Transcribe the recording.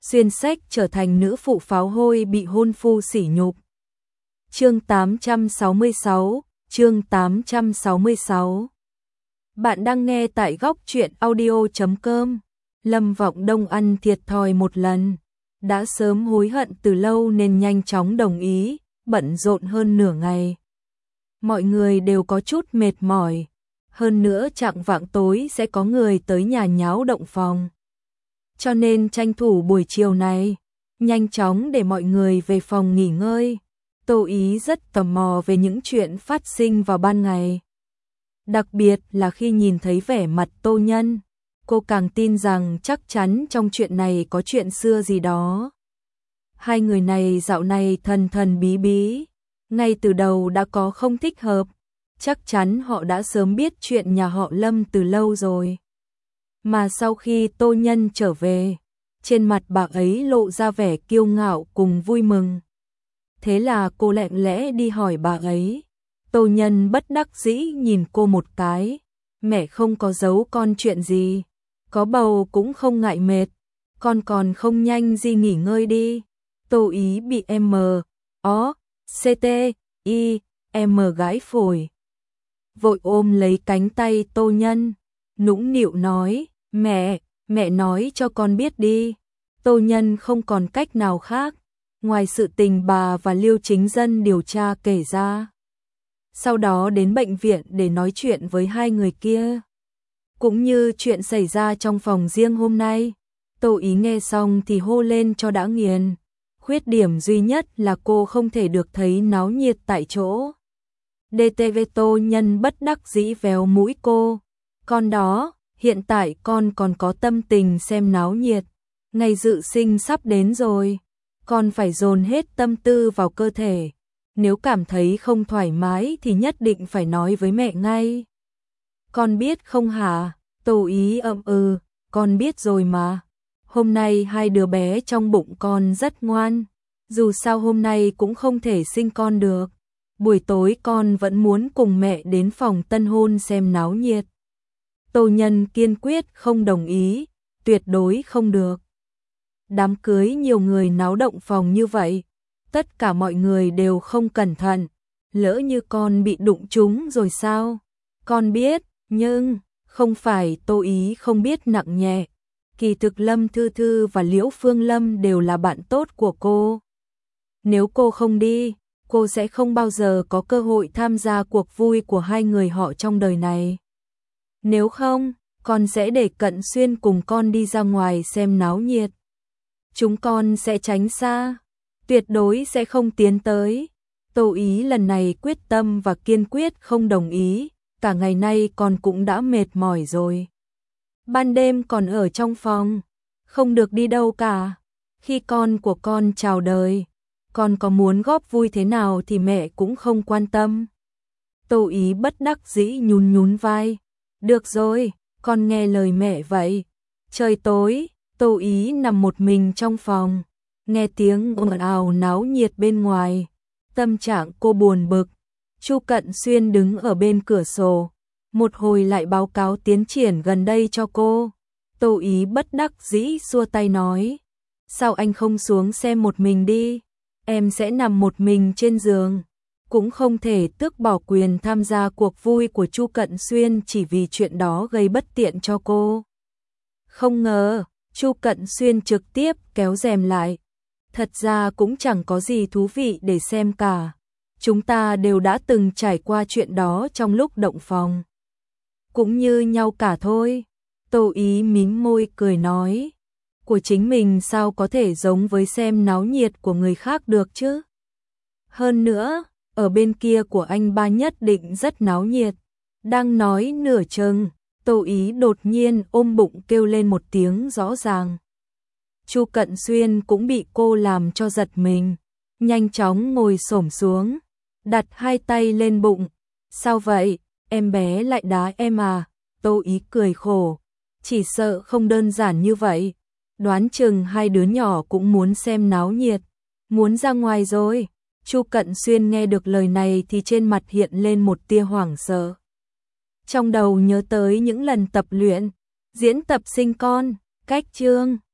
xuyên sách trở thành nữ phụ pháo hôi bị hôn phu sỉ nhục. Chương 866, chương 866. Bạn đang nghe tại góc truyện audio.com. Lâm Vọng Đông ăn thiệt thòi một lần, đã sớm hối hận từ lâu nên nhanh chóng đồng ý, bận rộn hơn nửa ngày. Mọi người đều có chút mệt mỏi, hơn nữa chạng vạng tối sẽ có người tới nhà nháo động phòng. Cho nên tranh thủ buổi chiều này, nhanh chóng để mọi người về phòng nghỉ ngơi. Tô Ý rất tò mò về những chuyện phát sinh vào ban ngày. Đặc biệt là khi nhìn thấy vẻ mặt Tô Nhân, cô càng tin rằng chắc chắn trong chuyện này có chuyện xưa gì đó. Hai người này dạo này thần thần bí bí, ngay từ đầu đã có không thích hợp, chắc chắn họ đã sớm biết chuyện nhà họ Lâm từ lâu rồi. Mà sau khi Tô Nhân trở về, trên mặt bà ấy lộ ra vẻ kiêu ngạo cùng vui mừng. Thế là cô lặng lẽ đi hỏi bà ấy. Tô Nhân bất đắc dĩ nhìn cô một cái. Mẹ không có giấu con chuyện gì. Có bầu cũng không ngại mệt. Con còn không nhanh đi nghỉ ngơi đi. Tô Ý bị M gãi phổi. Vội ôm lấy cánh tay Tô Nhân, nũng nịu nói, mẹ nói cho con biết đi. Tô Nhân không còn cách nào khác, ngoài sự tình bà và Liêu Chính Dân điều tra kể ra. Sau đó đến bệnh viện để nói chuyện với hai người kia. Cũng như chuyện xảy ra trong phòng riêng hôm nay. Tô Ý nghe xong thì hô lên cho đã nghiền. Khuyết điểm duy nhất là cô không thể được thấy náo nhiệt tại chỗ. DTV Tô Nhân bất đắc dĩ véo mũi cô. Con đó, hiện tại con còn có tâm tình xem náo nhiệt. Ngày dự sinh sắp đến rồi. Con phải dồn hết tâm tư vào cơ thể. Nếu cảm thấy không thoải mái thì nhất định phải nói với mẹ ngay. Con biết không hả? Tô Ý con biết rồi mà. Hôm nay hai đứa bé trong bụng con rất ngoan. Dù sao hôm nay cũng không thể sinh con được. Buổi tối con vẫn muốn cùng mẹ đến phòng tân hôn xem náo nhiệt. Tô Nhân kiên quyết không đồng ý, tuyệt đối không được. Đám cưới nhiều người náo động phòng như vậy, tất cả mọi người đều không cẩn thận, lỡ như con bị đụng trúng rồi sao? Con biết, nhưng không phải Tô Ý không biết nặng nhẹ. Kỳ thực Lâm Thư Thư và Liễu Phương Lâm đều là bạn tốt của cô. Nếu cô không đi, cô sẽ không bao giờ có cơ hội tham gia cuộc vui của hai người họ trong đời này. Nếu không, con sẽ để Cận Xuyên cùng con đi ra ngoài xem náo nhiệt. Chúng con sẽ tránh xa, tuyệt đối sẽ không tiến tới. Tô Ý lần này quyết tâm và kiên quyết không đồng ý, cả ngày nay con cũng đã mệt mỏi rồi. Ban đêm còn ở trong phòng, không được đi đâu cả. Khi con của con chào đời, con có muốn góp vui thế nào thì mẹ cũng không quan tâm. Tô Ý bất đắc dĩ nhún vai. Được rồi, con nghe lời mẹ vậy. Trời tối, Tô Ý nằm một mình trong phòng, nghe tiếng ồn ào náo nhiệt bên ngoài. Tâm trạng cô buồn bực. Chu Cận Xuyên đứng ở bên cửa sổ, một hồi lại báo cáo tiến triển gần đây cho cô. Tô Ý bất đắc dĩ xua tay nói. Sao anh không xuống xem một mình đi? Em sẽ nằm một mình trên giường. Cũng không thể tước bỏ quyền tham gia cuộc vui của Chu Cận Xuyên chỉ vì chuyện đó gây bất tiện cho cô. Không ngờ, Chu Cận Xuyên trực tiếp kéo rèm lại. Thật ra cũng chẳng có gì thú vị để xem cả. Chúng ta đều đã từng trải qua chuyện đó trong lúc động phòng. Cũng như nhau cả thôi. Tô Ý mím môi cười nói. Của chính mình sao có thể giống với xem náo nhiệt của người khác được chứ? Hơn nữa, ở bên kia của anh ba nhất định rất náo nhiệt. Đang nói nửa chừng, Tô Ý đột nhiên ôm bụng kêu lên một tiếng rõ ràng. Chu Cận Xuyên cũng bị cô làm cho giật mình, nhanh chóng ngồi xổm xuống, đặt hai tay lên bụng. Sao vậy, em bé lại đá em à? Tô Ý cười khổ, chỉ sợ không đơn giản như vậy. Đoán chừng hai đứa nhỏ cũng muốn xem náo nhiệt, muốn ra ngoài rồi. Chu Cận Xuyên nghe được lời này thì trên mặt hiện lên một tia hoảng sợ. Trong đầu nhớ tới những lần tập luyện, diễn tập sinh con, cách chương